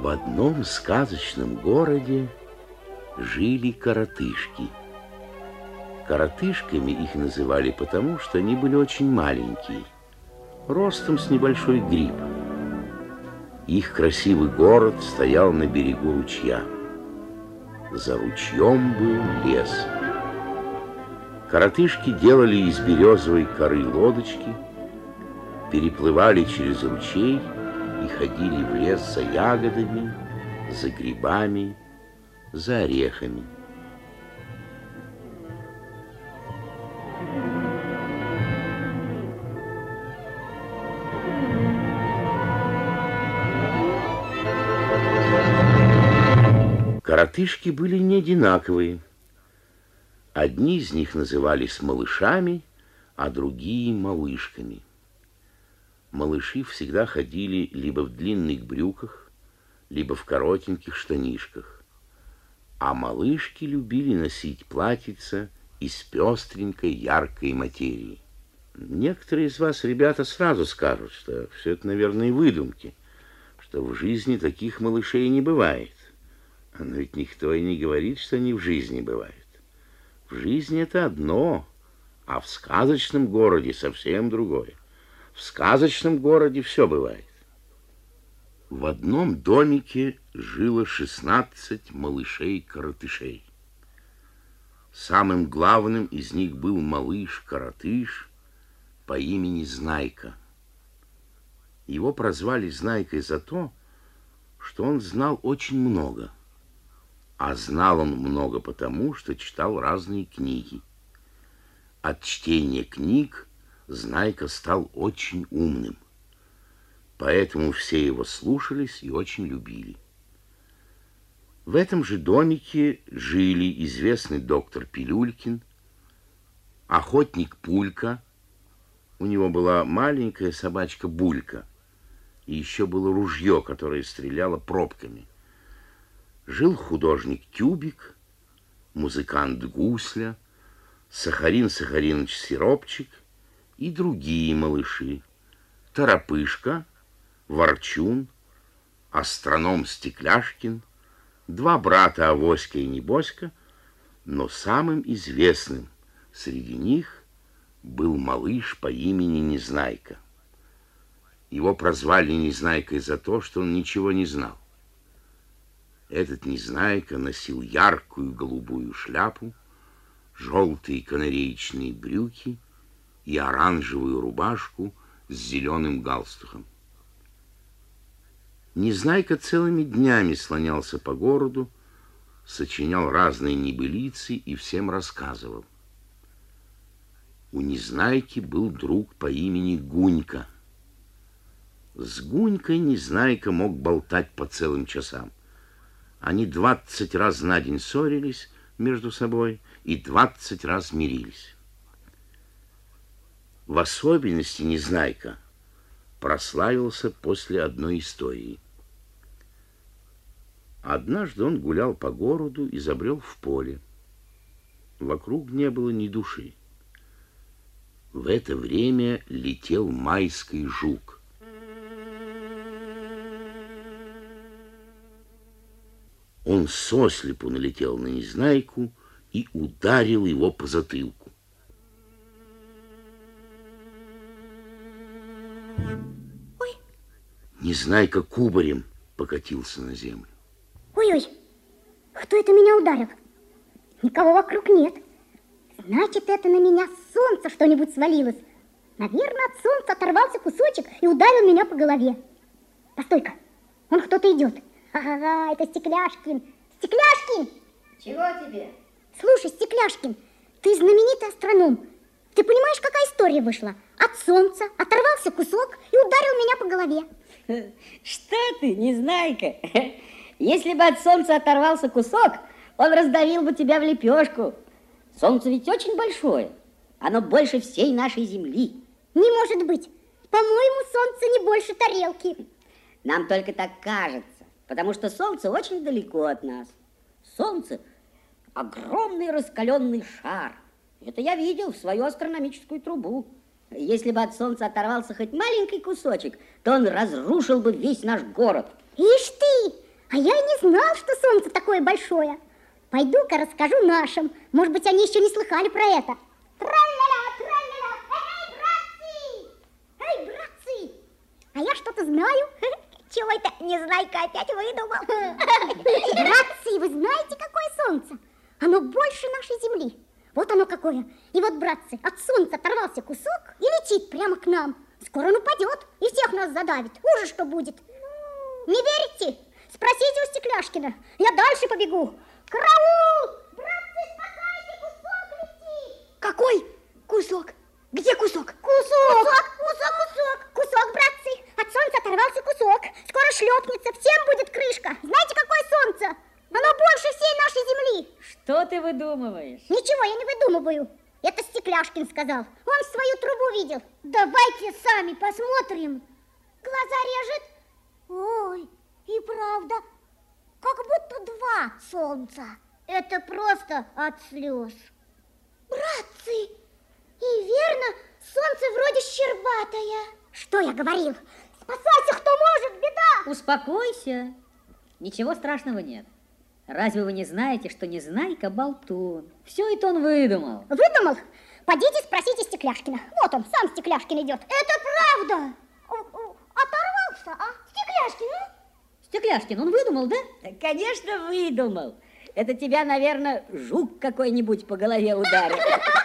В одном сказочном городе жили коротышки. Коротышками их называли потому, что они были очень маленькие, ростом с небольшой гриб. Их красивый город стоял на берегу ручья. За ручьем был лес. Коротышки делали из березовой коры лодочки, переплывали через ручей и ходили в лес за ягодами, за грибами, за орехами. Коротышки были не одинаковые. Одни из них назывались малышами, а другие малышками. Малыши всегда ходили либо в длинных брюках, либо в коротеньких штанишках. А малышки любили носить платьица из пестренькой яркой материи. Некоторые из вас, ребята, сразу скажут, что все это, наверное, выдумки, что в жизни таких малышей не бывает. Но ведь никто и не говорит, что они в жизни бывают. В жизни это одно, а в сказочном городе совсем другое. В сказочном городе все бывает. В одном домике жило 16 малышей-коротышей. Самым главным из них был малыш-коротыш по имени Знайка. Его прозвали Знайкой за то, что он знал очень много. А знал он много потому, что читал разные книги. От чтения книг Знайка стал очень умным. Поэтому все его слушались и очень любили. В этом же домике жили известный доктор Пилюлькин, охотник Пулька, у него была маленькая собачка Булька, и еще было ружье, которое стреляло пробками. Жил художник Тюбик, музыкант Гусля, Сахарин Сахариныч Сиропчик и другие малыши. Торопышка, Ворчун, астроном Стекляшкин, два брата Авоська и Небоська, но самым известным среди них был малыш по имени Незнайка. Его прозвали Незнайкой за то, что он ничего не знал. Этот Незнайка носил яркую голубую шляпу, желтые канареечные брюки и оранжевую рубашку с зеленым галстуком. Незнайка целыми днями слонялся по городу, сочинял разные небылицы и всем рассказывал. У Незнайки был друг по имени Гунька. С Гунькой Незнайка мог болтать по целым часам. Они 20 раз на день ссорились между собой и 20 раз мирились. В особенности Незнайка прославился после одной истории. Однажды он гулял по городу и забрел в поле. Вокруг не было ни души. В это время летел майский жук. Он сослепу налетел на Незнайку и ударил его по затылку. Ой. Незнайка кубарем покатился на землю. Ой-ой, кто это меня ударил? Никого вокруг нет. Значит, это на меня с солнца что-нибудь свалилось. Наверное, от солнца оторвался кусочек и ударил меня по голове. Постой-ка, вон кто-то идет. Ага, это Стекляшкин. Стекляшкин! Чего тебе? Слушай, Стекляшкин, ты знаменитый астроном. Ты понимаешь, какая история вышла? От солнца оторвался кусок и ударил меня по голове. Что ты, Незнайка? Если бы от солнца оторвался кусок, он раздавил бы тебя в лепешку. Солнце ведь очень большое. Оно больше всей нашей Земли. Не может быть. По-моему, солнце не больше тарелки. Нам только так кажется, потому что солнце очень далеко от нас. Солнце – огромный раскаленный шар. Это я видел в свою астрономическую трубу. Если бы от солнца оторвался хоть маленький кусочек, то он разрушил бы весь наш город. Ишь ты! А я и не знал, что солнце такое большое. Пойду-ка расскажу нашим. Может быть, они еще не слыхали про это. Тра-ля-ля, тра-ля-ля. Эй, братцы! Эй, братцы! А я что-то знаю. Чего это Незнайка опять выдумал? Братцы, вы знаете, какое солнце? Оно больше нашей земли. Вот оно какое. И вот, братцы, от солнца оторвался кусок и летит прямо к нам. Скоро он упадет и всех нас задавит. Ужас, что будет. Не верите? Спросите у Стекляшкина. Я дальше побегу. Караул! Братцы, спасайте, кусок летит! Какой кусок? Где кусок? Кусок, братцы. От солнца оторвался кусок. Скоро шлепнется, всем будет крышка. Знаете, какое солнце? Оно больше всей нашей земли. Что ты выдумываешь? Ничего я не выдумываю. Это Стекляшкин сказал. Он свою трубу видел. Давайте сами посмотрим. Глаза режет. Ой, и правда, как будто два солнца. Это просто от слез. Братцы, и верно, солнце вроде щербатое. Что я говорил? Спасайся, кто может, беда! Успокойся. Ничего страшного нет. Разве вы не знаете, что Незнайка болтун? Все это он выдумал. Выдумал? Пойдите спросите Стекляшкина. Вот он, сам Стекляшкин идет. Это правда. Оторвался, а? Стекляшкин, ну? Стекляшкин, он выдумал, да? Конечно, выдумал. Это тебя, наверное, жук какой-нибудь по голове ударил.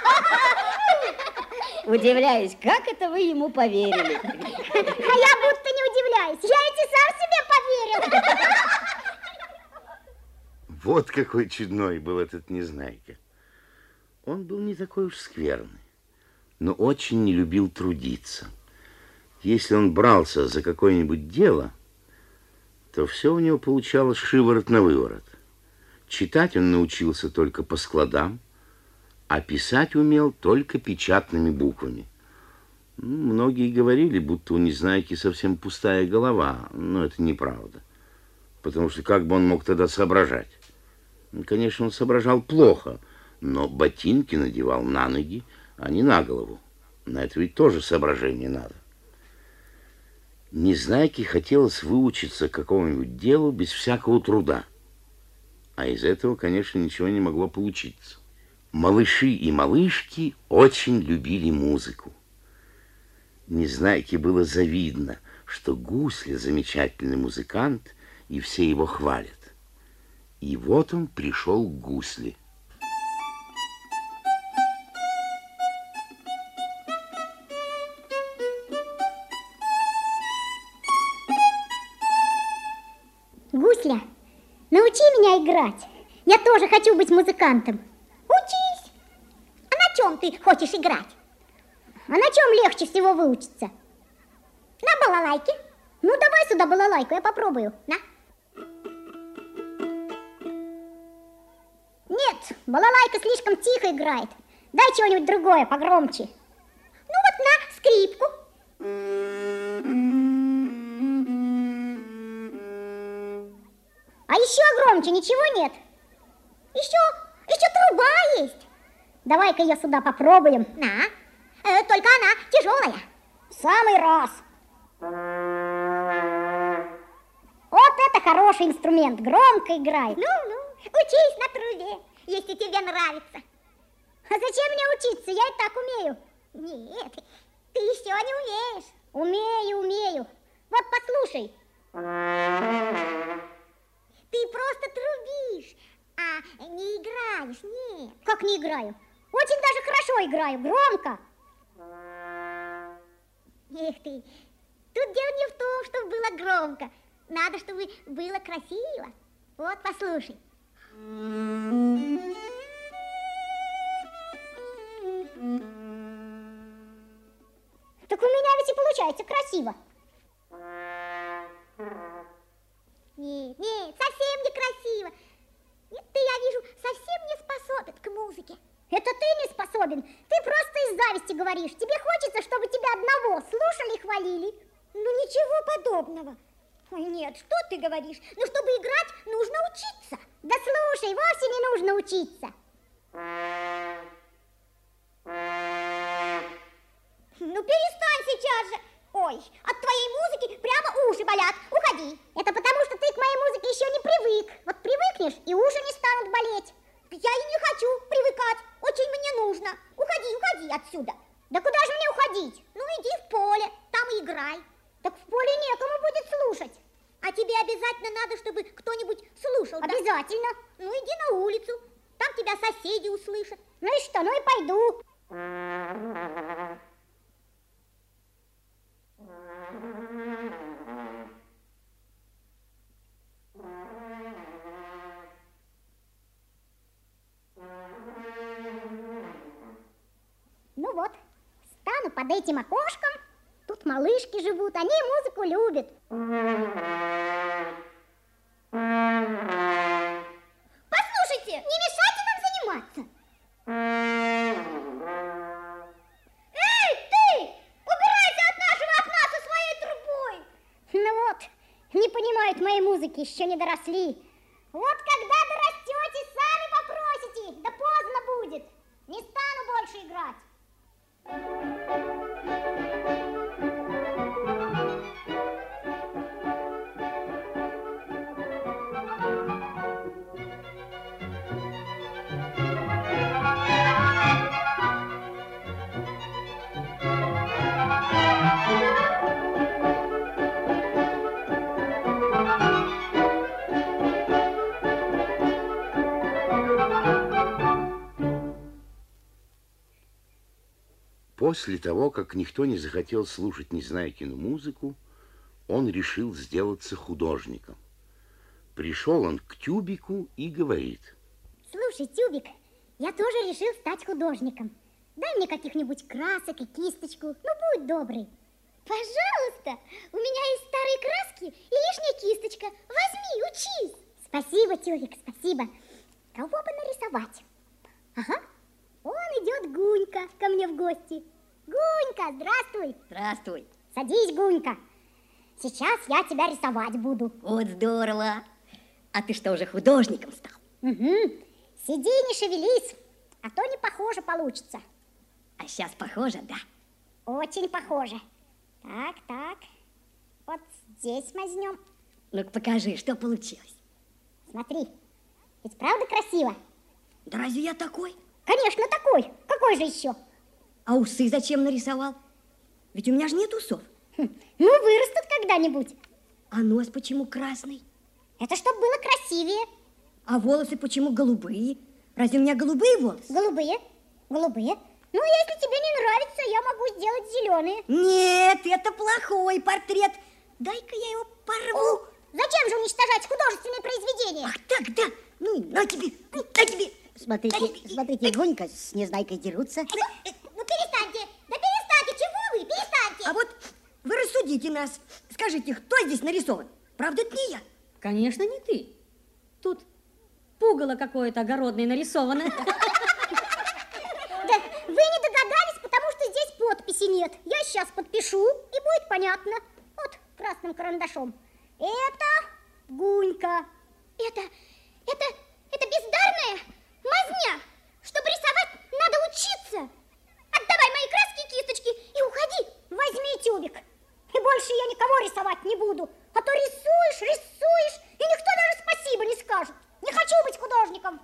Удивляюсь, как это вы ему поверили? А я будто не удивляюсь. Я ведь и сам себе поверил. Вот какой чудной был этот Незнайка. Он был не такой уж скверный, но очень не любил трудиться. Если он брался за какое-нибудь дело, то все у него получалось шиворот на выворот. Читать он научился только по складам, а писать умел только печатными буквами. Многие говорили, будто у Незнайки совсем пустая голова, но это неправда. Потому что как бы он мог тогда соображать? Конечно, он соображал плохо, но ботинки надевал на ноги, а не на голову. На это ведь тоже соображение надо. Незнайке хотелось выучиться какому-нибудь делу без всякого труда. А из этого, конечно, ничего не могло получиться. Малыши и малышки очень любили музыку. Незнайке было завидно, что Гусля замечательный музыкант, и все его хвалят. И вот он пришел к Гусле. Гусля, научи меня играть. Я тоже хочу быть музыкантом. Учись. А на чем ты хочешь играть? А на чем легче всего выучиться? На балалайке. Ну, давай сюда балалайку, я попробую. На. Нет, балалайка слишком тихо играет. Дай чего-нибудь другое, погромче. Ну вот на, скрипку. А еще громче ничего нет? Еще труба есть. Давай-ка ее сюда попробуем. На, только она тяжелая. В самый раз. Вот это хороший инструмент, громко играет. Ну, учись на трубе, если тебе нравится. А зачем мне учиться? Я и так умею. Нет, ты еще не умеешь. Умею. Вот послушай. Ты просто трубишь, а не играешь, нет. Как не играю? Очень даже хорошо играю, громко. Эх ты, тут дело не в том, чтобы было громко. Надо, чтобы было красиво. Вот, послушай. Так у меня ведь и получается красиво. Нет, совсем не красиво. Ты, я вижу, совсем не способен к музыке. Это ты не способен. Ты просто из зависти говоришь. Тебе хочется, чтобы тебя одного слушали и хвалили. Ну, ничего подобного. Ой, нет, что ты говоришь? Ну, чтобы играть, нужно учиться. Да слушай, вовсе не нужно учиться. Ну, перестань сейчас же. Ой, от твоей музыки прямо уши болят. Уходи. Это потому, что ты к моей музыке еще не слушать. А тебе обязательно надо, чтобы кто-нибудь слушал, обязательно. Да? Ну, иди на улицу, там тебя соседи услышат. Ну и что, ну и пойду. Ну вот, стану под этим окошком. Тут малышки живут, они музыку любят. Послушайте, не мешайте нам заниматься. Эй, ты! Убирайся от нашего окна со своей трубой! Ну вот, не понимают моей музыки, еще не доросли. Вот когда дорастете, сами попросите, да поздно будет. Не стану больше играть. После того, как никто не захотел слушать Незнайкину музыку, он решил сделаться художником. Пришел он к Тюбику и говорит: слушай, Тюбик, я тоже решил стать художником. Дай мне каких-нибудь красок и кисточку, ну будь добрый. Пожалуйста, у меня есть старые краски и лишняя кисточка. Возьми, учись. Спасибо, Тюбик, спасибо. Кого бы нарисовать? Ага, он идет Гунька ко мне в гости. Гунька, здравствуй. Здравствуй. Садись, Гунька. Сейчас я тебя рисовать буду. Вот здорово. А ты что, уже художником стал? Угу. Сиди, не шевелись, а то не похоже получится. А сейчас похоже, да? Очень похоже. Так, так. Вот здесь мазнем. Ну-ка покажи, что получилось. Смотри, ведь правда красиво? Да разве я такой? Конечно, такой. Какой же еще? А усы зачем нарисовал? Ведь у меня же нет усов. Ну, вырастут когда-нибудь. А нос почему красный? Это чтобы было красивее. А волосы почему голубые? Разве у меня голубые волосы? Голубые? Голубые? Ну, если тебе не нравится, я могу сделать зеленые. Нет, это плохой портрет. Дай-ка я его порву. О, зачем же уничтожать художественные произведения? Ах так, да. Ну, на тебе, на тебе. Смотрите, Гунька с Незнайкой дерутся. Ну, перестаньте. Да перестаньте, чего вы? Перестаньте. А вот вы рассудите нас. Скажите, кто здесь нарисован? Правда, это не я? Конечно, не ты. Тут пугало какое-то огородное нарисовано. Да, вы не догадались, потому что здесь подписи нет. Я сейчас подпишу, и будет понятно. Вот, красным карандашом. Это Гунька. Это бездарная мазня. Чтобы рисовать, надо учиться. Отдавай мои краски и кисточки и уходи. Возьми тюбик. И больше я никого рисовать не буду. А то рисуешь, и никто даже спасибо не скажет. Не хочу быть художником.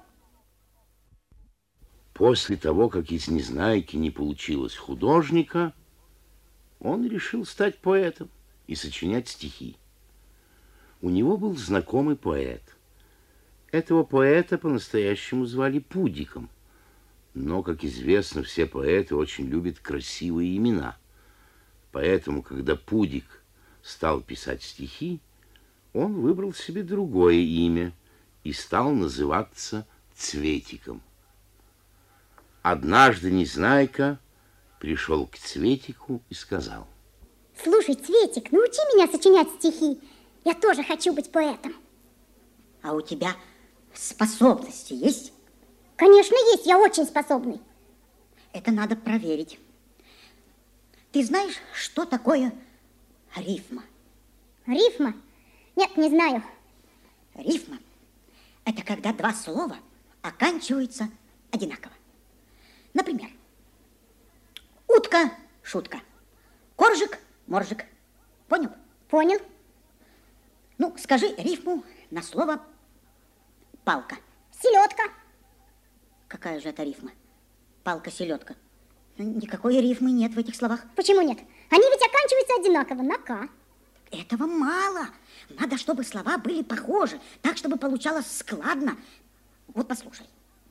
После того, как из Незнайки не получилось художника, он решил стать поэтом и сочинять стихи. У него был знакомый поэт. Этого поэта по-настоящему звали Пудиком. Но, как известно, все поэты очень любят красивые имена. Поэтому, когда Пудик стал писать стихи, он выбрал себе другое имя и стал называться Цветиком. Однажды Незнайка пришел к Цветику и сказал: слушай, Цветик, научи меня сочинять стихи. Я тоже хочу быть поэтом. А у тебя способности есть? Конечно, есть, я очень способный. Это надо проверить. Ты знаешь, что такое рифма? Рифма? Нет, не знаю. Рифма – это когда два слова оканчиваются одинаково. Например, утка – шутка, коржик – моржик. Понял? Понял. Ну, скажи рифму на слово палка. Селедка. Какая же это рифма? Палка-селедка. Никакой рифмы нет в этих словах. Почему нет? Они ведь оканчиваются одинаково, на «к». этого мало. Надо, чтобы слова были похожи, так, чтобы получалось складно. Вот послушай.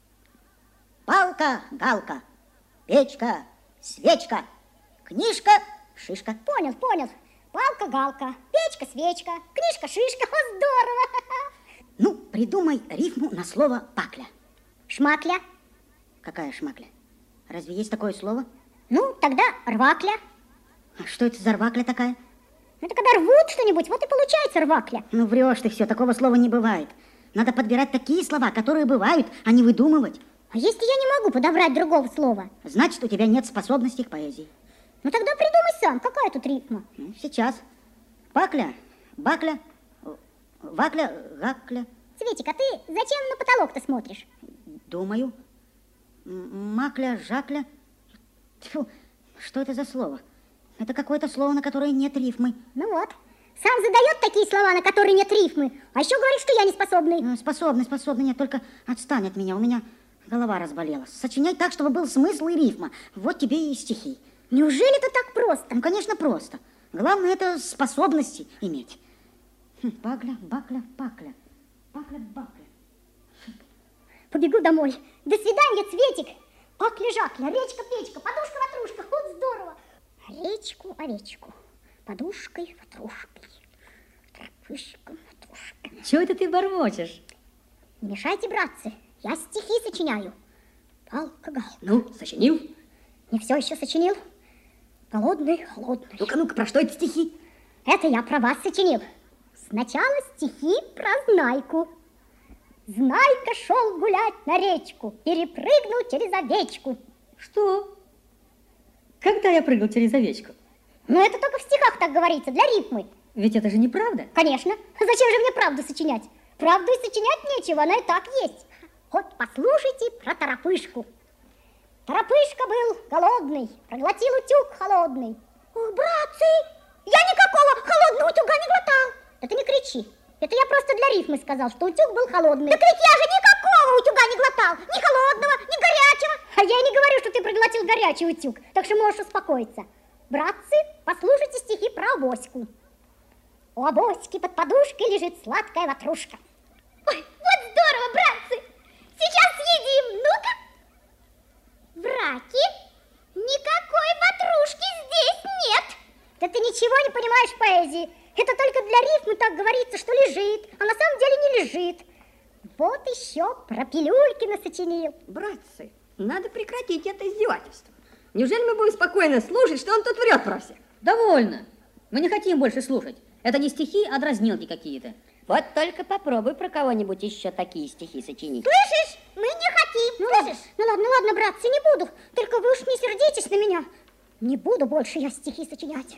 Палка, галка, печка, свечка, книжка, шишка. Понял, понял. Палка, галка, печка, свечка, книжка, шишка. О, здорово! Ну, придумай рифму на слово пакля. Шмакля. Какая шмакля? Разве есть такое слово? Ну, тогда рвакля. А что это за рвакля такая? Это когда рвут что-нибудь, вот и получается рвакля. Ну, врешь ты все, такого слова не бывает. Надо подбирать такие слова, которые бывают, а не выдумывать. А если я не могу подобрать другого слова? Значит, у тебя нет способностей к поэзии. Ну, тогда придумай сам, какая тут рифма? Ну, сейчас. Пакля, бакля, вакля, гакля. Цветик, а ты зачем на потолок-то смотришь? Думаю. Макля, жакля. Тьфу, что это за слово? Это какое-то слово, на которое нет рифмы. Ну вот. Сам задает такие слова, на которые нет рифмы. А еще говорит, что я не способный. Способный. Нет, только отстань от меня. У меня голова разболелась. Сочиняй так, чтобы был смысл и рифма. Вот тебе и стихи. Неужели это так просто? Ну, конечно, просто. Главное, это способности иметь. Пакля, бакля, пакля. Пакля, бакля. Побегу домой. До свидания, Цветик. Пакля-жакля, речка-печка, подушка-ватрушка. Вот здорово. Речку, подушкой, ватрушкой. Тропышка-ватрушка. Чего это ты бормочешь? Не мешайте, братцы. Я стихи сочиняю. Палка-галка. Ну, сочинил? Не все еще сочинил. Голодный, холодный. Ну-ка, про что это стихи? Это я про вас сочинил. Сначала стихи про Знайку. Знайка шел гулять на речку, перепрыгнул через овечку. Что? Когда я прыгал через овечку? Но это только в стихах так говорится, для рифмы. Ведь это же неправда. Конечно. Зачем же мне правду сочинять? Правду и сочинять нечего, она и так есть. Вот послушайте про Торопышку. Торопышка был голодный, проглотил утюг холодный. Ох, братцы, я никакого холодного утюга не глотал. Да ты не кричи. Это я просто для рифмы сказал, что утюг был холодный. Так ведь я же никакого утюга не глотал. Ни холодного, ни горячего. А я и не говорю, что ты проглотил горячий утюг. Так что можешь успокоиться. Братцы, послушайте стихи про Авоську. У Авоськи под подушкой лежит сладкая ватрушка. Ой, вот здорово, братцы. Сейчас съедим. Ну-ка. Враки, никакой ватрушки здесь нет. Да ты ничего не понимаешь в поэзии. Это только для рифмы так говорится, что лежит, а на самом деле не лежит. Вот еще про Пилюлькина сочинил. Братцы, надо прекратить это издевательство. Неужели мы будем спокойно слушать, что он тут врет про всех? Довольно. Мы не хотим больше слушать. Это не стихи, а дразнилки какие-то. Вот только попробуй про кого-нибудь еще такие стихи сочинить. Слышишь? Мы не хотим. Слышишь? Ну ладно, братцы, не буду. Только вы уж не сердитесь на меня. Не буду больше я стихи сочинять.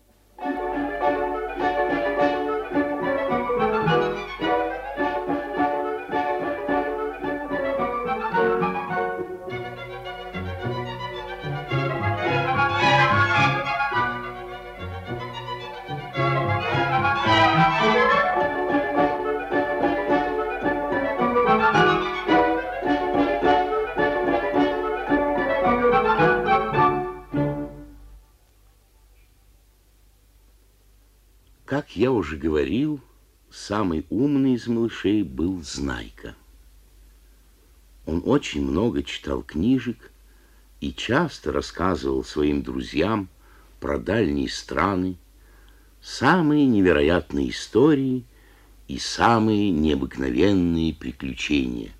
Как я уже говорил, самый умный из малышей был Знайка. Он очень много читал книжек и часто рассказывал своим друзьям про дальние страны, самые невероятные истории и самые необыкновенные приключения.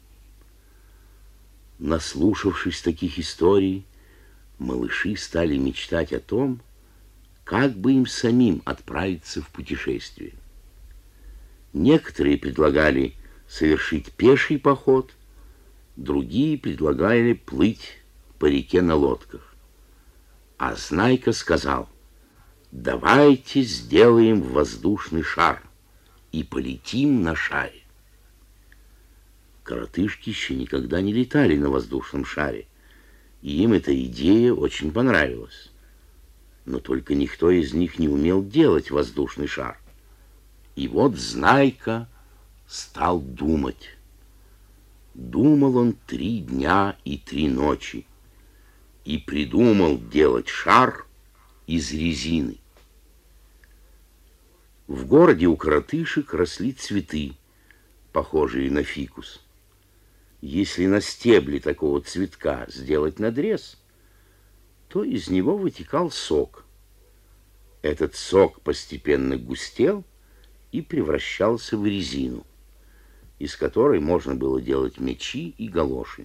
Наслушавшись таких историй, малыши стали мечтать о том, как бы им самим отправиться в путешествие. Некоторые предлагали совершить пеший поход, другие предлагали плыть по реке на лодках. А Знайка сказал: давайте сделаем воздушный шар и полетим на шаре. Коротышки еще никогда не летали на воздушном шаре, и им эта идея очень понравилась. Но только никто из них не умел делать воздушный шар. И вот Знайка стал думать. Думал он 3 дня и 3 ночи и придумал делать шар из резины. В городе у коротышек росли цветы, похожие на фикус. Если на стебле такого цветка сделать надрез, то из него вытекал сок. Этот сок постепенно густел и превращался в резину, из которой можно было делать мечи и галоши.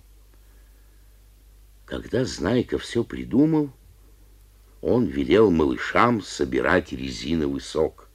Когда Знайка все придумал, он велел малышам собирать резиновый сок.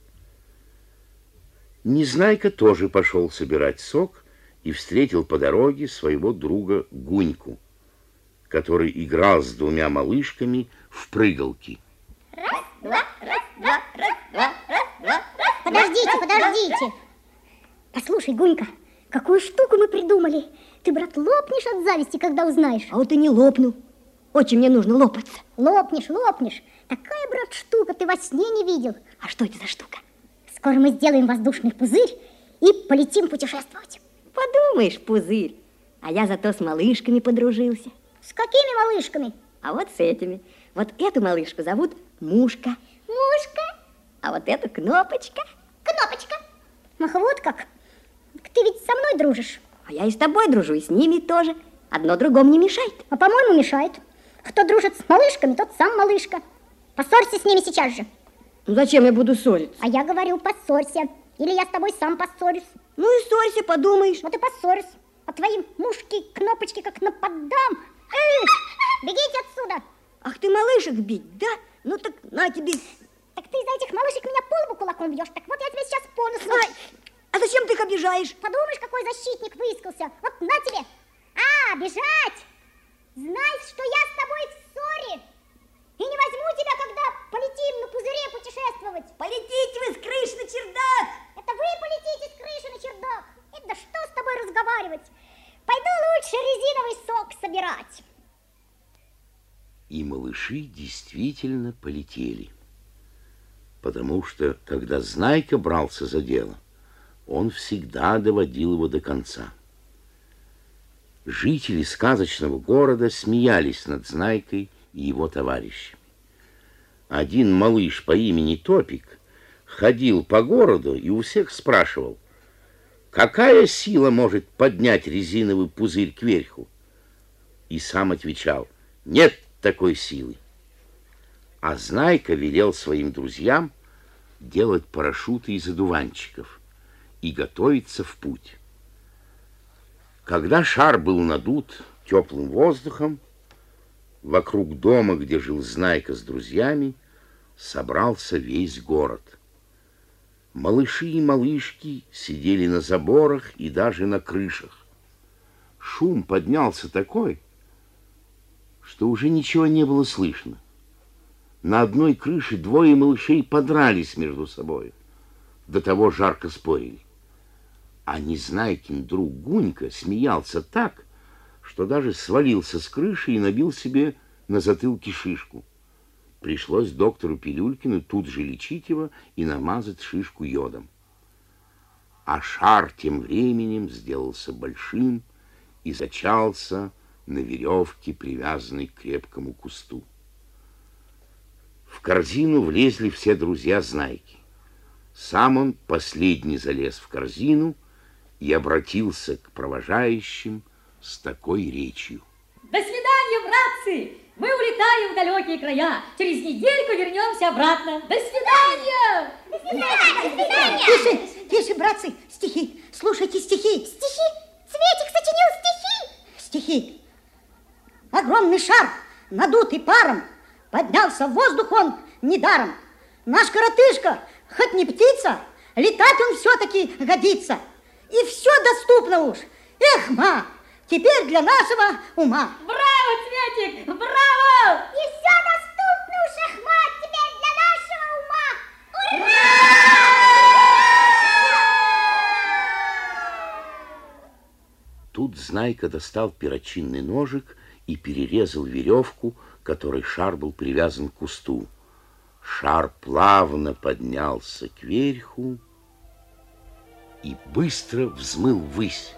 Незнайка тоже пошел собирать сок и встретил по дороге своего друга Гуньку, который играл с двумя малышками в прыгалки. Раз, два, раз, два, раз, два, раз, два. Подождите. Послушай, Гунька, какую штуку мы придумали. Ты, брат, лопнешь от зависти, когда узнаешь. А вот и не лопну. Очень мне нужно лопаться. Лопнешь. Такая, брат, штука ты во сне не видел. А что это за штука? Скоро мы сделаем воздушный пузырь и полетим путешествовать. Подумаешь, пузырь. А я зато с малышками подружился. С какими малышками? А вот с этими. Вот эту малышку зовут Мушка. Мушка. А вот эту Кнопочка. Кнопочка. Ах, вот как. Ты ведь со мной дружишь. А я и с тобой дружу, и с ними тоже. Одно другому не мешает. А, по-моему, мешает. Кто дружит с малышками, тот сам малышка. Поссорься с ними сейчас же. Ну зачем я буду ссориться? А я говорю, поссорься. Или я с тобой сам поссорюсь. Ну и ссорься, подумаешь. Вот и поссорюсь. А твои мушки, Кнопочки, как нападам. Бегите отсюда. Ах ты малышек бить, да? Ну так на тебе. Так ты из-за этих малышек меня по лбу кулаком бьешь. Так вот я тебя сейчас по носу. Ай, а зачем ты их обижаешь? Подумаешь, какой защитник выискался. Вот на тебе. А, бежать. Знай, что я с тобой в ссоре. И не возьму тебя, когда полетим на пузыре путешествовать. Полетите вы с крыши на чердак. Это вы полетите с крыши на чердак. Да что с тобой разговаривать? Пойду лучше резиновый сок собирать. И малыши действительно полетели. Потому что, когда Знайка брался за дело, он всегда доводил его до конца. Жители сказочного города смеялись над Знайкой и его товарищами. Один малыш по имени Топик ходил по городу и у всех спрашивал, какая сила может поднять резиновый пузырь кверху? И сам отвечал, нет такой силы. А Знайка велел своим друзьям делать парашюты из одуванчиков и готовиться в путь. Когда шар был надут теплым воздухом, вокруг дома, где жил Знайка с друзьями, собрался весь город. Малыши и малышки сидели на заборах и даже на крышах. Шум поднялся такой, что уже ничего не было слышно. На одной крыше двое малышей подрались между собой. До того жарко спорили. А Незнайкин друг Гунька смеялся так, что даже свалился с крыши и набил себе на затылке шишку. Пришлось доктору Пилюлькину тут же лечить его и намазать шишку йодом. А шар тем временем сделался большим и зачался на веревке, привязанной к крепкому кусту. В корзину влезли все друзья Знайки. Сам он последний залез в корзину и обратился к провожающим с такой речью. До свидания, братцы! Мы улетаем в далекие края. Через недельку вернемся обратно. До свидания! До свидания! Тише, братцы, стихи. Слушайте стихи. Стихи? Цветик сочинил стихи? Стихи. Огромный шар, надутый паром, поднялся в воздух он недаром. Наш коротышка, хоть не птица, летать он все-таки годится. И все доступно уж. Эх, ма, теперь для нашего ума. Браво, Цветик! Браво! И все доступно у шахмат теперь для нашего ума. Ура! Тут Знайка достал перочинный ножик и перерезал веревку, которой шар был привязан к кусту. Шар плавно поднялся кверху и быстро взмыл ввысь.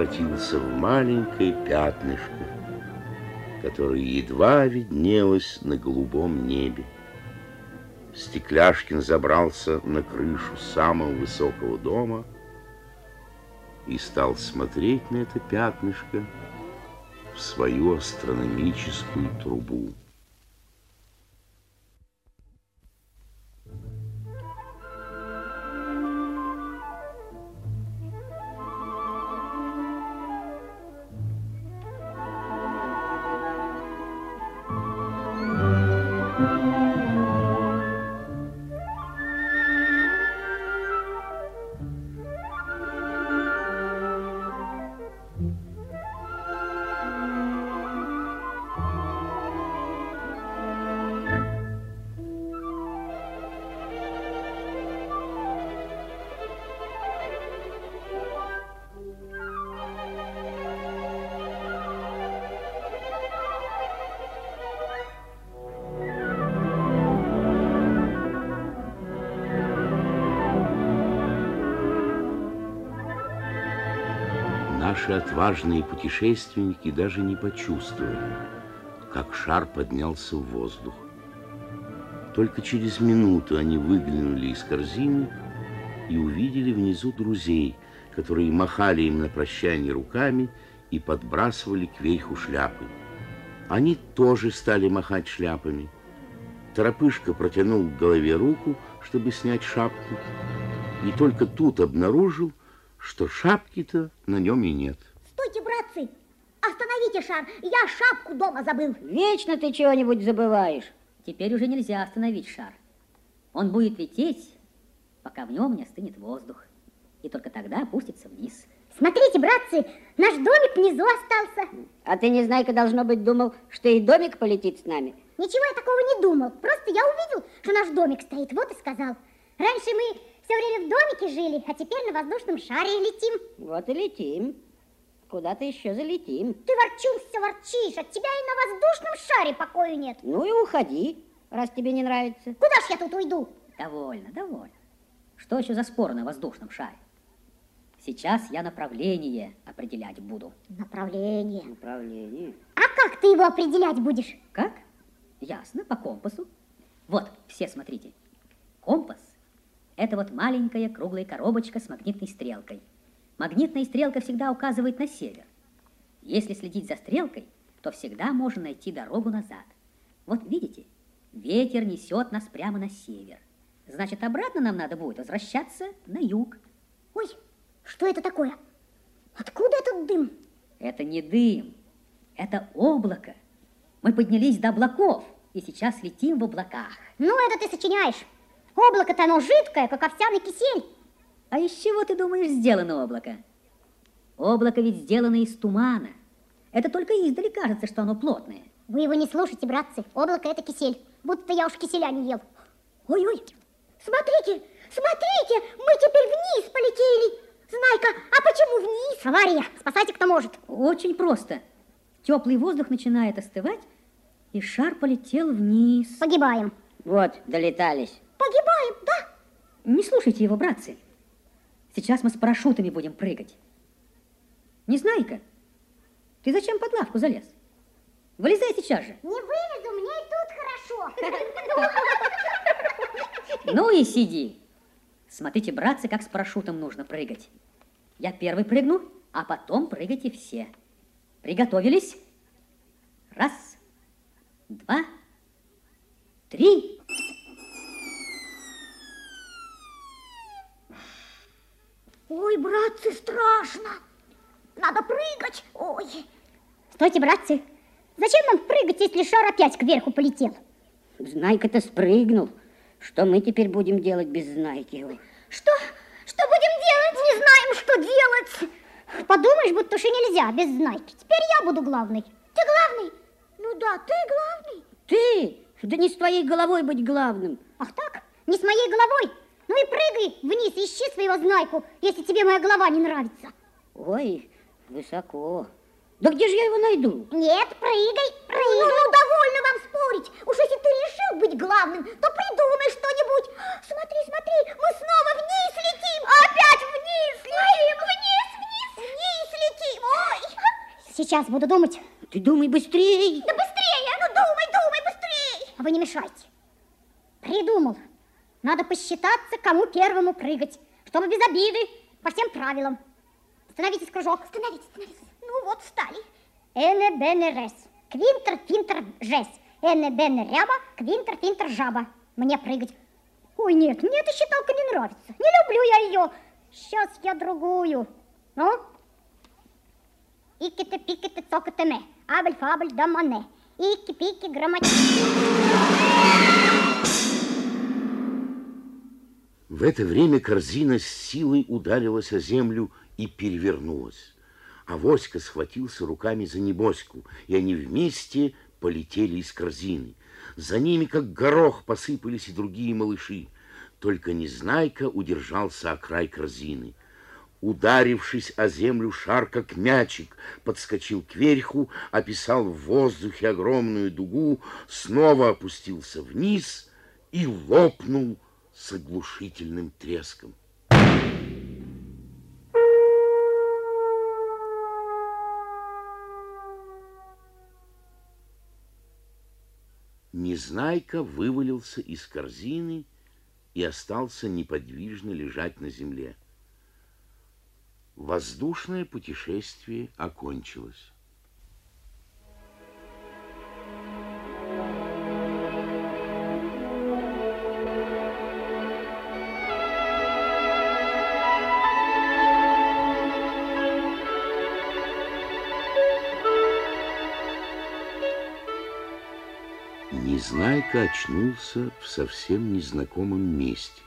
превратился в маленькое пятнышко, которое едва виднелось на голубом небе. Стекляшкин забрался на крышу самого высокого дома и стал смотреть на это пятнышко в свою астрономическую трубу. Наши отважные путешественники даже не почувствовали, как шар поднялся в воздух. Только через минуту они выглянули из корзины и увидели внизу друзей, которые махали им на прощание руками и подбрасывали кверху шляпы. Они тоже стали махать шляпами. Торопышка протянул к голове руку, чтобы снять шапку, и только тут обнаружил, что шапки-то на нем и нет. Стойте, братцы! Остановите шар! Я шапку дома забыл. Вечно ты чего-нибудь забываешь. Теперь уже нельзя остановить шар. Он будет лететь, пока в нем не остынет воздух. И только тогда опустится вниз. Смотрите, братцы, наш домик внизу остался. А ты, Незнайка, должно быть, думал, что и домик полетит с нами. Ничего я такого не думал. Просто я увидел, что наш домик стоит. Вот и сказал. Раньше мы все время в домике жили, а теперь на воздушном шаре летим. Вот и летим. Куда-то еще залетим. Ты, ворчун, все ворчишь. От тебя и на воздушном шаре покою нет. Ну и уходи, раз тебе не нравится. Куда ж я тут уйду? Довольно, довольно. Что еще за спор на воздушном шаре? Сейчас я направление определять буду. Направление. Направление. А как ты его определять будешь? Как? Ясно, по компасу. Вот, все смотрите. Компас – это вот маленькая круглая коробочка с магнитной стрелкой. Магнитная стрелка всегда указывает на север. Если следить за стрелкой, то всегда можно найти дорогу назад. Вот видите, ветер несет нас прямо на север. Значит, обратно нам надо будет возвращаться на юг. Ой, что это такое? Откуда этот дым? Это не дым, это облако. Мы поднялись до облаков и сейчас летим в облаках. Ну, это ты сочиняешь. Облако-то оно жидкое, как овсяный кисель. А из чего, ты думаешь, сделано облако? Облако ведь сделано из тумана. Это только издали кажется, что оно плотное. Вы его не слушайте, братцы. Облако – это кисель. Будто я уж киселя не ел. Ой-ой, смотрите, смотрите, мы теперь вниз полетели. Знайка, а почему вниз? Авария, спасайте, кто может. Очень просто. Теплый воздух начинает остывать, и шар полетел вниз. Погибаем. Вот, долетались. Погибаем, да? Не слушайте его, братцы. Сейчас мы с парашютами будем прыгать. Незнайка, ты зачем под лавку залез? Вылезай сейчас же. Не вылезу, мне и тут хорошо. Ну и сиди. Смотрите, братцы, как с парашютом нужно прыгать. Я первый прыгну, а потом прыгайте все. Приготовились? Раз, два, три. Ой, братцы, страшно. Надо прыгать. Ой. Стойте, братцы. Зачем нам прыгать, если шар опять кверху полетел? Знайка-то спрыгнул. Что мы теперь будем делать без Знайки? Что? Что будем делать? Не знаем, что делать. Подумаешь, будто уж и нельзя без Знайки. Теперь я буду главный. Ты главный? Ну да, ты главный. Ты? Да не с твоей головой быть главным. Ах так? Не с моей головой? Ну и прыгай вниз, ищи своего Знайку, если тебе моя голова не нравится. Ой, высоко. Да где же я его найду? Нет, прыгай, прыгай. Ну, довольно вам спорить. Уж если ты решил быть главным, то придумай что-нибудь. Смотри, смотри, мы снова вниз летим. Опять вниз летим. Вниз, вниз. Вниз летим. Сейчас буду думать. Ты думай быстрее. Да быстрее! Ну думай, быстрее! А вы не мешайте. Придумал. Надо посчитаться, кому первому прыгать, чтобы без обиды, по всем правилам. Становитесь, кружок. Становитесь. Ну вот, встали. Эне, бене, рес. Квинтер, финтер, жесть. Эне, бене, ряба, квинтер, финтер, жаба. Мне прыгать. Ой, нет, мне эта считалка не нравится. Не люблю я ее. Сейчас я другую. Ну? Иките, пиките, цоките, ме. Абель, фабель, да мане. Ики, пики, грамматики. В это время корзина с силой ударилась о землю и перевернулась. Авоська схватился руками за Небоську, и они вместе полетели из корзины. За ними, как горох, посыпались и другие малыши. Только Незнайка удержался о край корзины. Ударившись о землю, шар, как мячик, подскочил кверху, описал в воздухе огромную дугу, снова опустился вниз и лопнул с оглушительным треском. Незнайка вывалился из корзины и остался неподвижно лежать на земле. Воздушное путешествие окончилось. Незнайка очнулся в совсем незнакомом месте.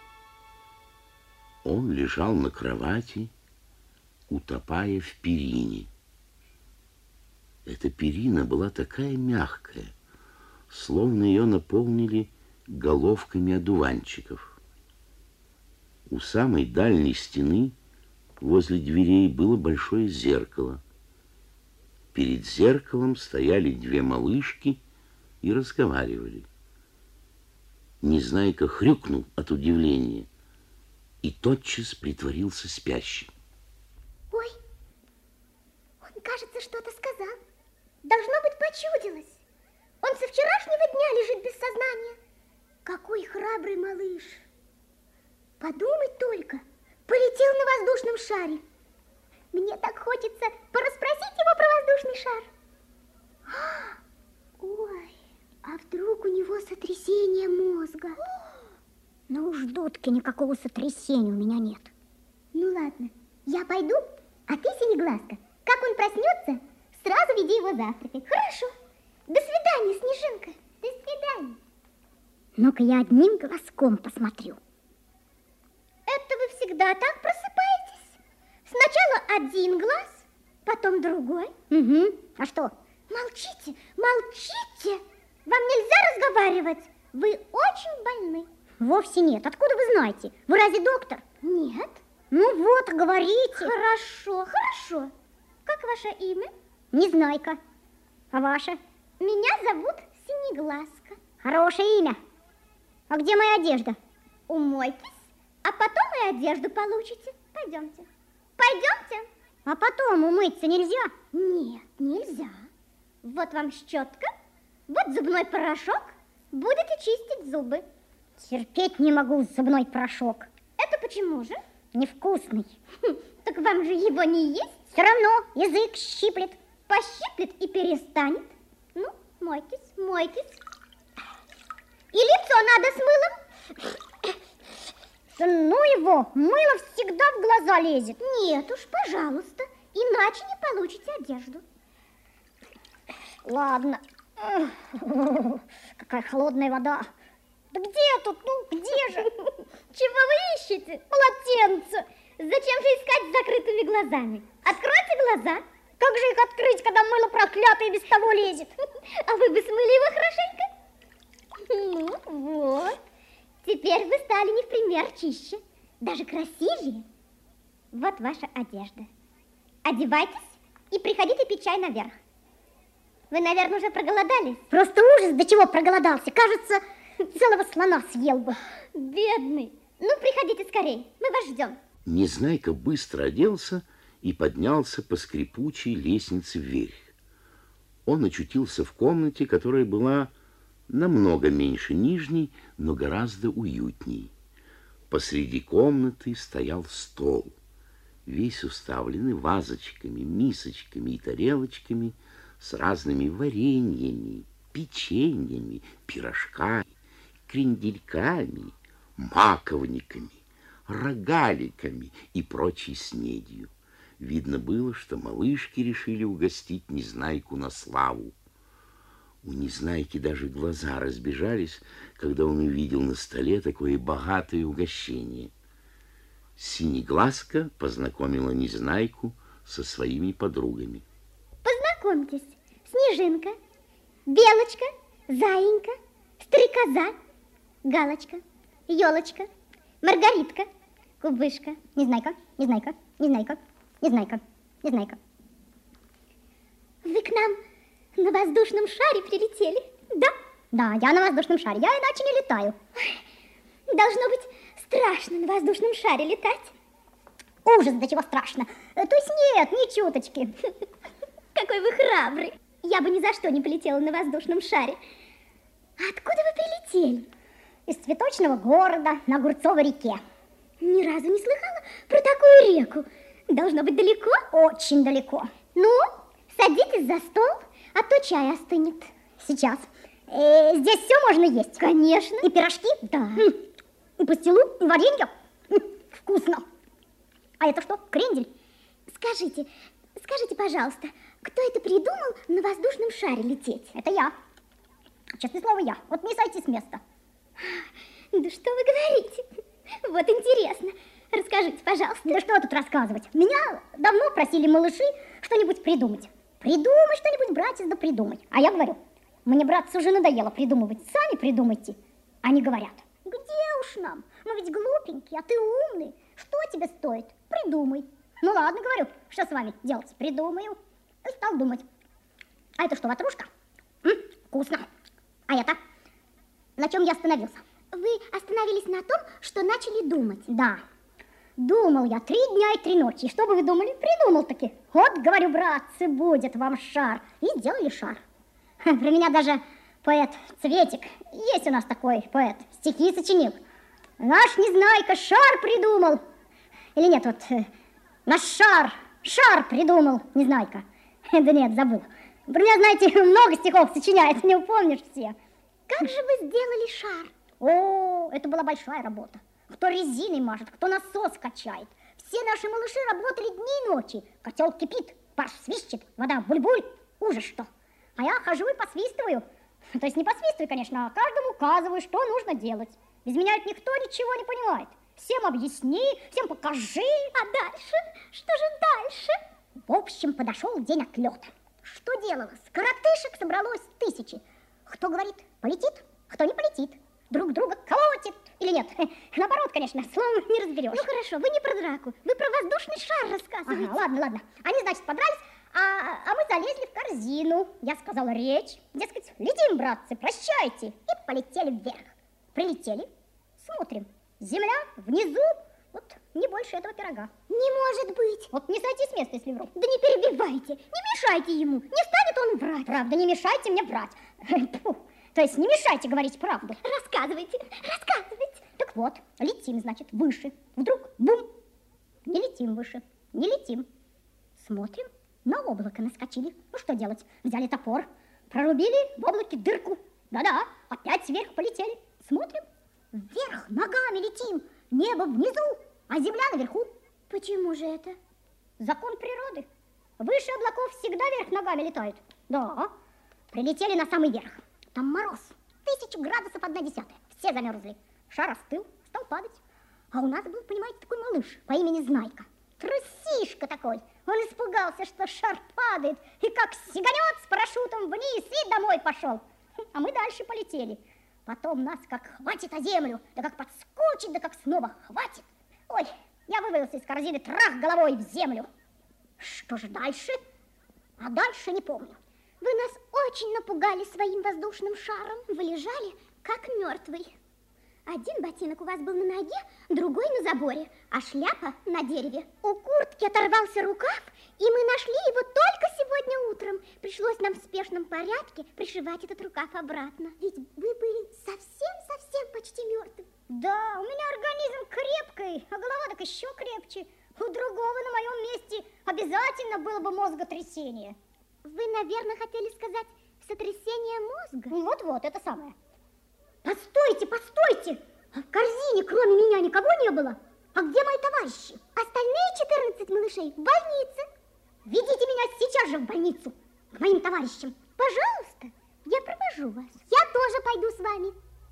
Он лежал на кровати, утопая в перине. Эта перина была такая мягкая, словно ее наполнили головками одуванчиков. У самой дальней стены возле дверей было большое зеркало. Перед зеркалом стояли две малышки и разговаривали. Незнайка хрюкнул от удивления и тотчас притворился спящим. Ой, он, кажется, что-то сказал. Должно быть, почудилось. Он со вчерашнего дня лежит без сознания. Какой храбрый малыш. Подумать только, полетел на воздушном шаре. Мне так хочется порасспросить его про воздушный шар. Ой, а вдруг у него сотрясение мозга? Ну уж, дудки, никакого сотрясения у меня нет. Ну ладно, я пойду, а ты, Синеглазка, как он проснется, сразу веди его завтракать. Хорошо. До свидания, Снежинка. До свидания. Ну-ка я одним глазком посмотрю. Это вы всегда так просыпаетесь? Сначала один глаз, потом другой. Угу. А что? Молчите, молчите. Вам нельзя разговаривать. Вы очень больны. Вовсе нет. Откуда вы знаете? Вы разве доктор? Нет. Ну вот, говорите. Хорошо, хорошо. Как ваше имя? Незнайка. А ваше? Меня зовут Синеглазка. Хорошее имя. А где моя одежда? Умойтесь, а потом и одежду получите. Пойдемте. Пойдемте. А потом умыться нельзя? Нет, нельзя. Вот вам щетка, вот зубной порошок. Будете чистить зубы. Терпеть не могу зубной порошок. Это почему же? Невкусный. Так вам же его не есть? Все равно язык щиплет. Пощиплет и перестанет. Ну, мойтесь, мойтесь. И лицо надо с мылом. Ну его, мыло всегда в глаза лезет. Нет уж, пожалуйста, иначе не получите одежду. Ладно. Какая холодная вода. Да где тут? Ну, где же? Чего вы ищете? Полотенце. Зачем же искать с закрытыми глазами? Откройте глаза. Как же их открыть, когда мыло проклятое без того лезет? А вы бы смыли его хорошенько? Ну, вот. Теперь вы стали не в пример чище, даже красивее. Вот ваша одежда. Одевайтесь и приходите пить чай наверх. Вы, наверное, уже проголодались? Просто ужас, до чего проголодался. Кажется, целого слона съел бы. Бедный. Ну, приходите скорее, мы вас ждем. Незнайка быстро оделся и поднялся по скрипучей лестнице вверх. Он очутился в комнате, которая была намного меньше нижней, но гораздо уютней. Посреди комнаты стоял стол, весь уставленный вазочками, мисочками и тарелочками с разными вареньями, печеньями, пирожками, крендельками, маковниками, рогаликами и прочей снедью. Видно было, что малышки решили угостить Незнайку на славу. У Незнайки даже глаза разбежались, когда он увидел на столе такое богатое угощение. Синеглазка познакомила Незнайку со своими подругами. Познакомьтесь, Снежинка, Белочка, Заинька, Стрекоза, Галочка, Елочка, Маргаритка, Кубышка, Незнайка, Незнайка, Незнайка, Незнайка, Незнайка. Вы к нам на воздушном шаре прилетели, да? Да, я на воздушном шаре, я иначе не летаю. Должно быть страшно на воздушном шаре летать. Ужас, до чего страшно. То есть нет, ни чуточки. Какой вы храбрый. Я бы ни за что не полетела на воздушном шаре. А откуда вы прилетели? Из цветочного города на Огурцовой реке. Ни разу не слыхала про такую реку. Должно быть далеко? Очень далеко. Ну, садитесь за стол, а то чай остынет. Сейчас. Здесь все можно есть? Конечно. И пирожки? Да. И пастилу, и варенье. Вкусно. А это что, крендель? Скажите, пожалуйста, кто это придумал на воздушном шаре лететь? Это я. Честное слово, я. Вот не сойти с места. Да что вы говорите? Вот интересно. Расскажите, пожалуйста. Да что тут рассказывать? Меня давно просили малыши что-нибудь придумать. Придумать что-нибудь, братец, да придумать. А я говорю, мне, братцы, уже надоело придумывать. Сами придумайте. Они говорят, где уж нам? Мы ведь глупенькие, а ты умный. Что тебе стоит? Придумай. Ну ладно, говорю, что с вами делать? Придумаю. И стал думать. А это что, ватрушка? Вкусно. А это? На чем я остановился? Вы остановились на том, что начали думать. Да. Думал я 3 дня и 3 ночи. И что бы вы думали? Придумал-таки. Вот, говорю, братцы, будет вам шар. И сделали шар. Про меня даже поэт Цветик, есть у нас такой поэт, стихи сочинил. Наш Незнайка шар придумал. Или нет, вот наш шар придумал Незнайка. Да нет, забыл. Про меня, знаете, много стихов сочиняет, не упомнишь все. Как же вы сделали шар? О, это была большая работа. Кто резиной мажет, кто насос качает. Все наши малыши работали дни и ночи. Котел кипит, пар свищет, вода буль-буль. Ужас что. А я хожу и посвистываю. То есть не посвистываю, конечно, а каждому указываю, что нужно делать. Без меня ведь никто ничего не понимает. Всем объясни, всем покажи. А дальше? Что же дальше? В общем, подошел день отлета. Что делалось? Коротышек собралось 1000. Кто говорит, полетит, кто не полетит. Друг друга колотит. Или нет? Наоборот, конечно, словом не разберешь. Ну хорошо, вы не про драку, вы про воздушный шар рассказываете. Ага, ладно. Они, значит, подрались, а мы залезли в корзину. Я сказала речь, дескать, летим, братцы, прощайте. И полетели вверх. Прилетели, смотрим, земля внизу, вот не больше этого пирога. Не может быть. Вот не сойти с места, если вру. Да не перебивайте, не мешайте ему, не станет он врать. Правда, не мешайте мне врать. То есть не мешайте говорить правду. Рассказывайте. Так вот, летим, значит, выше. Вдруг бум. Не летим выше, не летим. Смотрим, на облако наскочили. Ну что делать? Взяли топор, прорубили в облаке дырку. Да-да, опять вверх полетели. Смотрим, вверх ногами летим. Небо внизу, а земля наверху. Почему же это? Закон природы. Выше облаков всегда вверх ногами летают. Да, прилетели на самый верх. Там мороз, 1000 градусов 1/10. Все замерзли. Шар остыл, стал падать. А у нас был, понимаете, такой малыш по имени Знайка. Трусишка такой. Он испугался, что шар падает, и как сиганет с парашютом вниз и домой пошел. А мы дальше полетели. Потом нас как хватит о землю, да как подскочит, да как снова хватит. Ой, я вывалился из корзины, трах головой в землю. Что же дальше? А дальше не помню. Вы нас очень напугали своим воздушным шаром. Вы лежали, как мертвый. Один ботинок у вас был на ноге, другой на заборе, а шляпа на дереве. У куртки оторвался рукав, и мы нашли его только сегодня утром. Пришлось нам в спешном порядке пришивать этот рукав обратно. Ведь вы были совсем почти мертвы. Да, у меня организм крепкий, а голова так еще крепче. У другого на моем месте обязательно было бы мозготрясение. Вы, наверное, хотели сказать сотрясение мозга? Вот-вот, это самое. Постойте, постойте! В корзине кроме меня никого не было. А где мои товарищи? Остальные 14 малышей в больнице. Ведите меня сейчас же в больницу к моим товарищам. Пожалуйста, я провожу вас. Я тоже пойду с вами.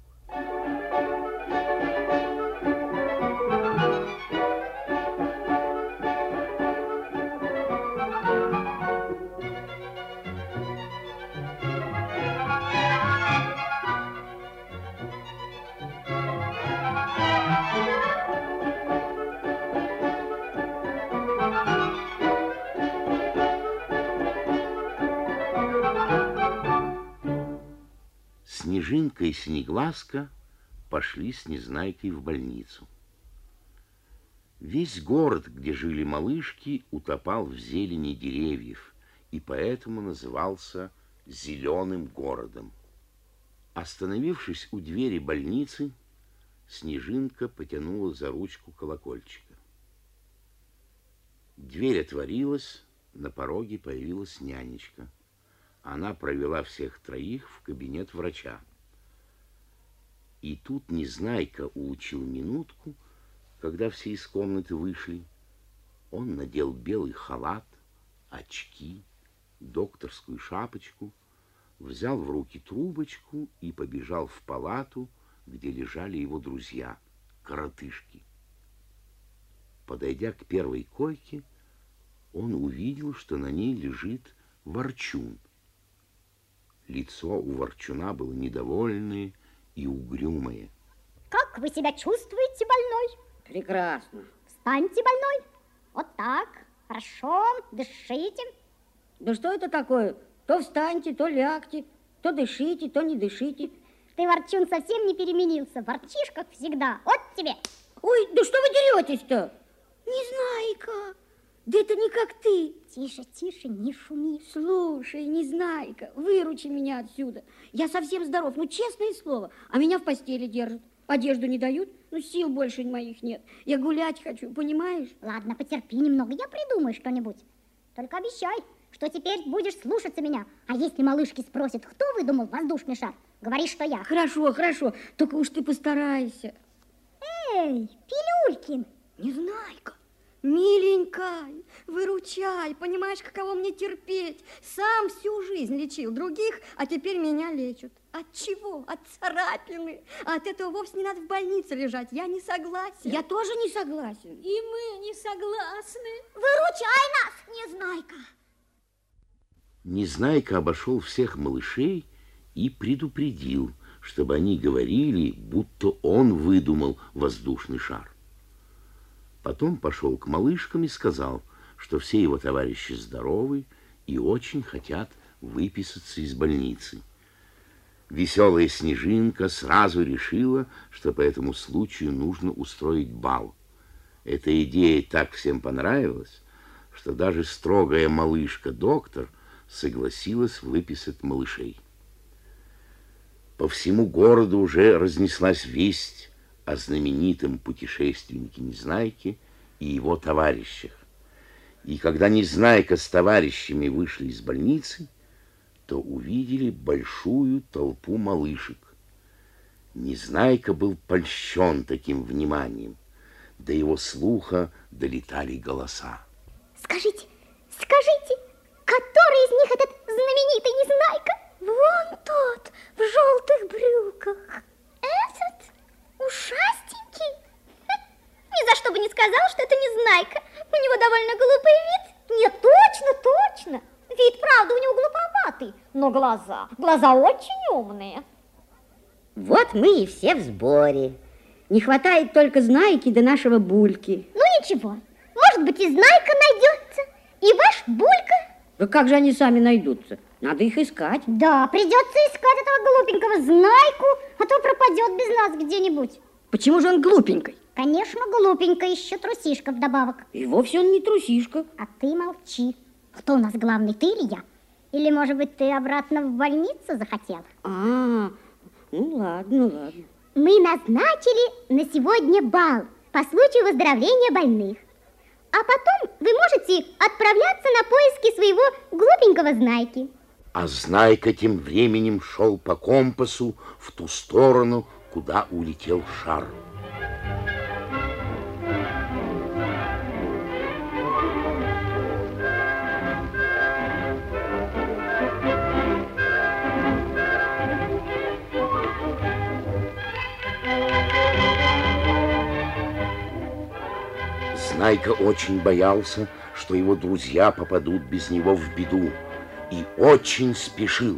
Снежинка и Синеглазка пошли с Незнайкой в больницу. Весь город, где жили малышки, утопал в зелени деревьев и поэтому назывался Зеленым городом. Остановившись у двери больницы, Снежинка потянула за ручку колокольчика. Дверь отворилась, на пороге появилась нянечка. Она провела всех троих в кабинет врача. И тут Незнайка улучил минутку, когда все из комнаты вышли. Он надел белый халат, очки, докторскую шапочку, взял в руки трубочку и побежал в палату, где лежали его друзья, коротышки. Подойдя к первой койке, он увидел, что на ней лежит Ворчун. Лицо у Ворчуна было недовольное и угрюмое. Как вы себя чувствуете, больной? Прекрасно. Встаньте, больной. Вот так. Хорошо. Дышите. Да что это такое? То встаньте, то лягте, то дышите, то не дышите. Ты, Ворчун, совсем не переменился. Ворчишь, как всегда. Вот тебе. Ой, да что вы деретесь-то? Незнайка, да это не как ты. Тише, тише, не шуми. Слушай, Незнайка, выручи меня отсюда. Я совсем здоров, ну, честное слово. А меня в постели держат. Одежду не дают, ну, сил больше моих нет. Я гулять хочу, понимаешь? Ладно, потерпи немного, я придумаю что-нибудь. Только обещай, что теперь будешь слушаться меня. А если малышки спросят, кто выдумал воздушный шар, говори, что я. Хорошо, хорошо, только уж ты постарайся. Эй, Пилюлькин! Незнайка, миленькая, выручай, понимаешь, каково мне терпеть. Сам всю жизнь лечил других, а теперь меня лечат. От чего? От царапины. А от этого вовсе не надо в больнице лежать. Я не согласен. Я тоже не согласен. И мы не согласны. Выручай нас, Незнайка! Незнайка обошел всех малышей и предупредил, чтобы они говорили, будто он выдумал воздушный шар. Потом пошел к малышкам и сказал, что все его товарищи здоровы и очень хотят выписаться из больницы. Веселая Снежинка сразу решила, что по этому случаю нужно устроить бал. Эта идея так всем понравилась, что даже строгая малышка-доктор согласилась выписать малышей. По всему городу уже разнеслась весть о знаменитом путешественнике Незнайке и его товарищах. И когда Незнайка с товарищами вышли из больницы, то увидели большую толпу малышек. Незнайка был польщен таким вниманием, до его слуха долетали голоса. Скажите, который из них этот знаменитый Незнайка? Вон тот, в желтых брюках. Этот? Ушастенький? Ни за что бы не сказал, что это Незнайка. У него довольно глупый вид. Нет, точно. Вид, правда, у него глуповатый, но глаза очень умные. Вот мы и все в сборе. Не хватает только Знайки до нашего Бульки. Ну ничего, может быть, и Знайка найдется, и ваш Булька. Да как же они сами найдутся? Надо их искать. Да, придется искать этого глупенького Знайку, а то пропадет без нас где-нибудь. Почему же он глупенький? Конечно, глупенько, еще трусишка вдобавок. И вовсе он не трусишка. А ты молчи. Кто у нас главный, ты или я? Или, может быть, ты обратно в больницу захотел? Ну ладно. Мы назначили на сегодня бал по случаю выздоровления больных. А потом вы можете отправляться на поиски своего глупенького Знайки. А Знайка тем временем шел по компасу в ту сторону, куда улетел шар. Знайка очень боялся, что его друзья попадут без него в беду, и очень спешил.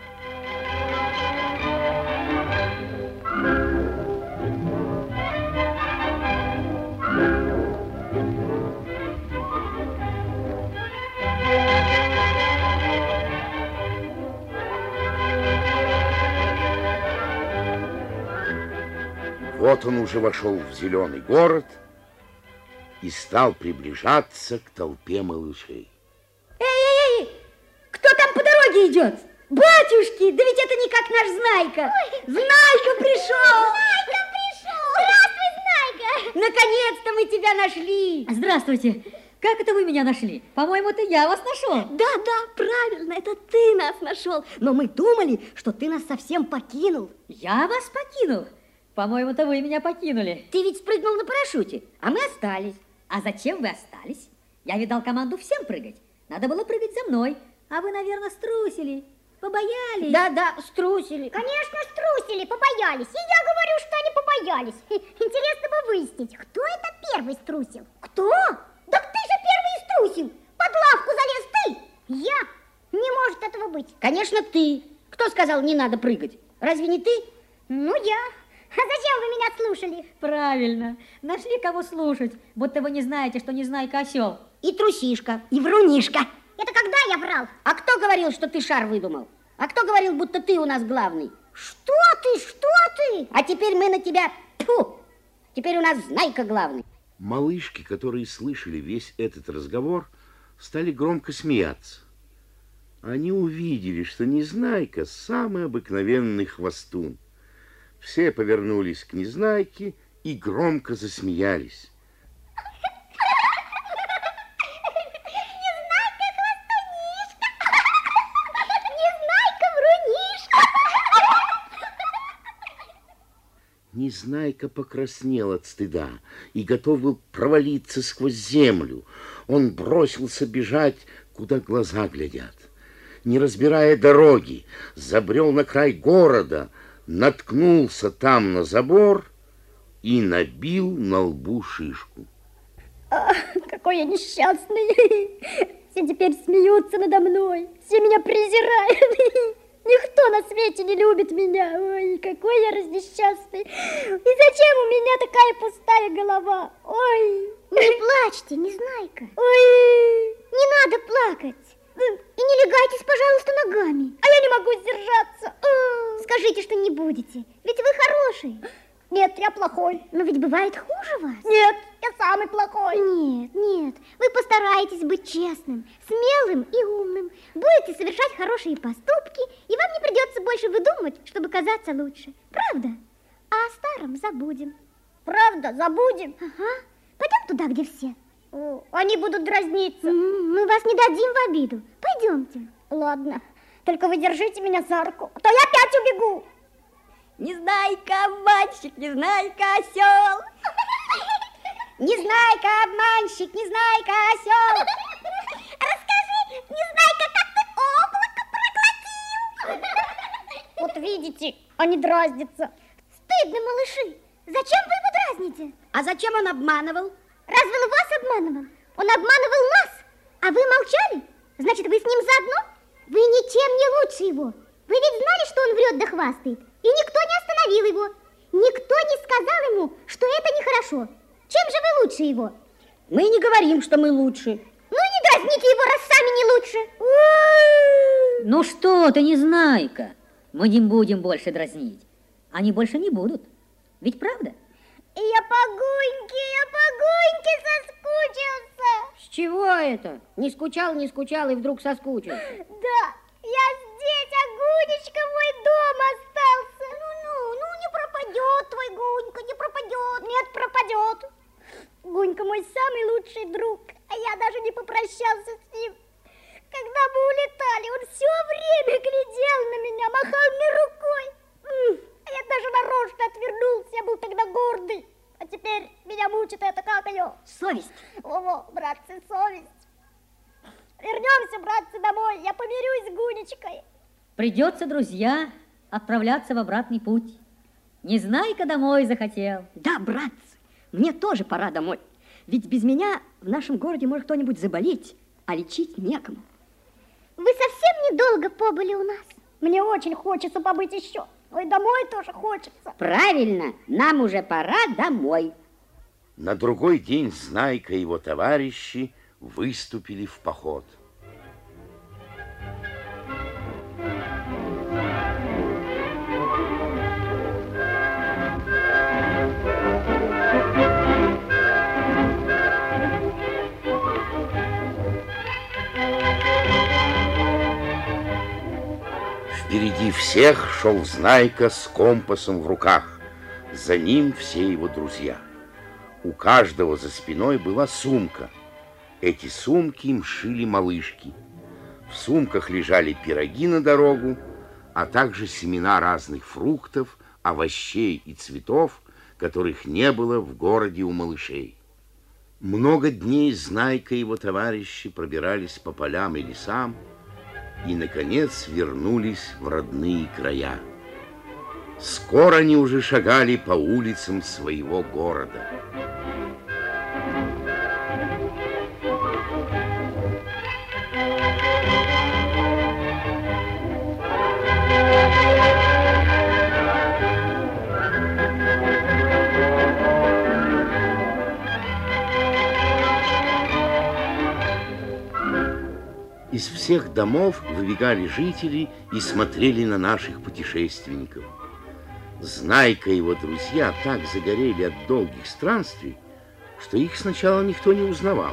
Вот он уже вошел в зеленый город и стал приближаться к толпе малышей. Эй! Кто там по дороге идет? Батюшки, да ведь это не как наш Знайка. Знайка пришел! Знайка пришел! Здравствуй, Знайка! Наконец-то мы тебя нашли! Здравствуйте. Как это вы меня нашли? По-моему, это я вас нашел. Да, правильно, это ты нас нашел. Но мы думали, что ты нас совсем покинул. Я вас покинул? По-моему, это вы меня покинули. Ты ведь спрыгнул на парашюте, а мы остались. А зачем вы остались? Я ведь дал команду всем прыгать. Надо было прыгать за мной. А вы, наверное, струсили, побоялись. Да, струсили. Конечно, струсили, побоялись. И я говорю, что они побоялись. Интересно бы выяснить, кто это первый струсил. Кто? Так ты же первый и струсил. Под лавку залез ты. Я? Не может этого быть. Конечно, ты. Кто сказал, не надо прыгать? Разве не ты? Ну, я. А зачем вы меня слушали? Правильно. Нашли кого слушать, будто вы не знаете, что Незнайка осел. И трусишка. И врунишка. Это когда я врал? А кто говорил, что ты шар выдумал? А кто говорил, будто ты у нас главный? Что ты? А теперь мы на тебя... Тьфу! Теперь у нас Знайка главный. Малышки, которые слышали весь этот разговор, стали громко смеяться. Они увидели, что Незнайка самый обыкновенный хвостун. Все повернулись к Незнайке и громко засмеялись. Незнайка покраснел от стыда и готов был провалиться сквозь землю. Он бросился бежать, куда глаза глядят. Не разбирая дороги, забрел на край города, наткнулся там на забор и набил на лбу шишку. Какой я несчастный. Все теперь смеются надо мной. Все меня презирают. Никто на свете не любит меня. Ой, какой я разнесчастный. И зачем у меня такая пустая голова? Ой. Не плачьте, Незнайка. Ой. Не надо плакать. И не лягайтесь, пожалуйста, ногами. А я не могу сдержаться. Скажите, что не будете. Ведь вы хороший. Нет, я плохой. Но ведь бывает хуже вас. Нет, я самый плохой. Нет. Вы постараетесь быть честным, смелым и умным. Будете совершать хорошие поступки, и вам не придется больше выдумывать, чтобы казаться лучше. Правда? А о старом забудем. Правда, забудем? Ага. Пойдем туда, где все. Они будут дразниться. Мы вас не дадим в обиду. Пойдемте. Ладно. Только вы держите меня за руку, а то я опять убегу. Незнайка обманщик, Незнайка осел. Незнайка обманщик, Незнайка осел. Расскажи, Незнайка, как ты облако проглотил? Вот видите, они дразнятся. Стыдно, малыши. Зачем вы его дразните? А зачем он обманывал? Разве он вас обманывал? Он обманывал нас. А вы молчали? Значит, вы с ним заодно? Вы ничем не лучше его. Вы ведь знали, что он врет да хвастает. И никто не остановил его. Никто не сказал ему, что это нехорошо. Чем же вы лучше его? Мы не говорим, что мы лучше. Ну, не дразните его, раз сами не лучше. Ну что ты, Незнайка? Мы не будем больше дразнить. Они больше не будут. Ведь правда? Я по Гуньке соскучился. С чего это? Не скучал и вдруг соскучился. Да, я здесь, а Гунечка мой дом остался. Ну, не пропадет твой Гунька, не пропадет. Нет, пропадет. Гунька мой самый лучший друг, а я даже не попрощался с ним. Когда мы улетали, он все время глядел на меня, махал мне рукой. А я даже нарочно отвернулся, я был тогда гордый. А теперь меня мучит это, как ее? Совесть. О, братцы, совесть. Вернемся, братцы, домой, я помирюсь с Гунечкой. Придется, друзья, отправляться в обратный путь. Незнайка домой захотел. Да, братцы, мне тоже пора домой. Ведь без меня в нашем городе может кто-нибудь заболеть, а лечить некому. Вы совсем недолго побыли у нас. Мне очень хочется побыть еще. Ой, домой тоже хочется. Правильно, нам уже пора домой. На другой день Знайка и его товарищи выступили в поход. Впереди всех шел Знайка с компасом в руках. За ним все его друзья. У каждого за спиной была сумка. Эти сумки им шили малышки. В сумках лежали пироги на дорогу, а также семена разных фруктов, овощей и цветов, которых не было в городе у малышей. Много дней Знайка и его товарищи пробирались по полям и лесам и, наконец, вернулись в родные края. Скоро они уже шагали по улицам своего города. Из всех домов выбегали жители и смотрели на наших путешественников. Знайка и его друзья так загорели от долгих странствий, что их сначала никто не узнавал.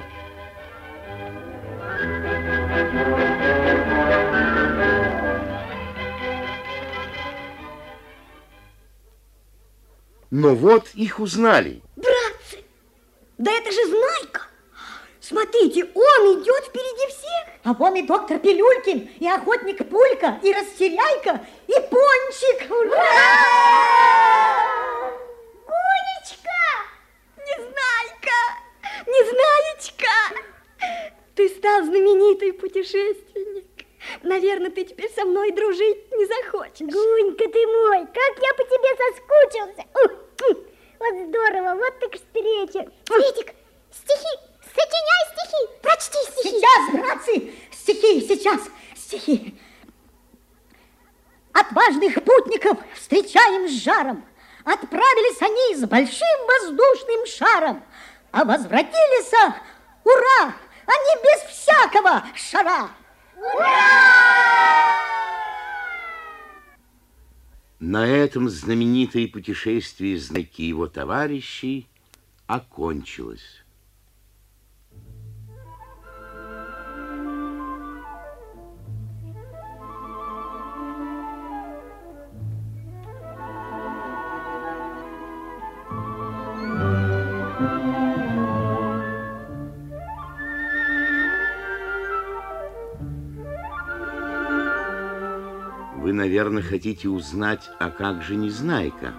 Но вот их узнали. Братцы, да это же Знайка! Смотрите, он идет впереди всех. А вон и доктор Пилюлькин, и охотник Пулька, и Растеряйка, и Пончик. Ура! Гунечка! Незнаечка, ты стал знаменитый путешественник. Наверное, ты теперь со мной дружить не захочешь. Гунька ты мой, как я по тебе соскучился. Вот здорово, вот так встреча. Светик, стихи, сочиняй стихи, прочти стихи. Сейчас, братцы, стихи. Отважных путников встречаем с жаром. Отправились они с большим воздушным шаром, а возвратились, ура, они без всякого шара. Ура! На этом знаменитое путешествие Знайки и его товарищей окончилось. Вы, наверное, хотите узнать, а как же Незнайка?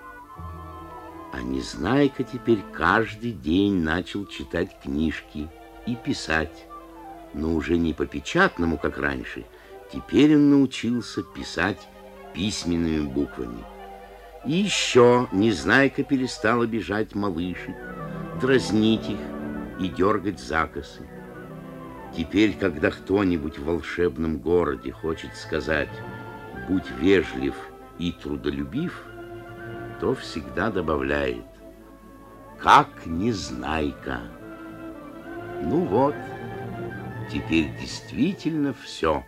А Незнайка теперь каждый день начал читать книжки и писать. Но уже не по печатному, как раньше. Теперь он научился писать письменными буквами. И еще Незнайка перестал обижать малышек, дразнить их и дергать за косы. Теперь, когда кто-нибудь в волшебном городе хочет сказать «будь вежлив и трудолюбив», то всегда добавляет «как Незнайка». Ну вот, теперь действительно все.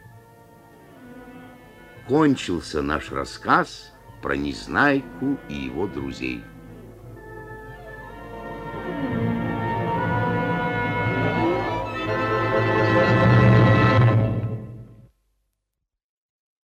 Кончился наш рассказ про Незнайку и его друзей.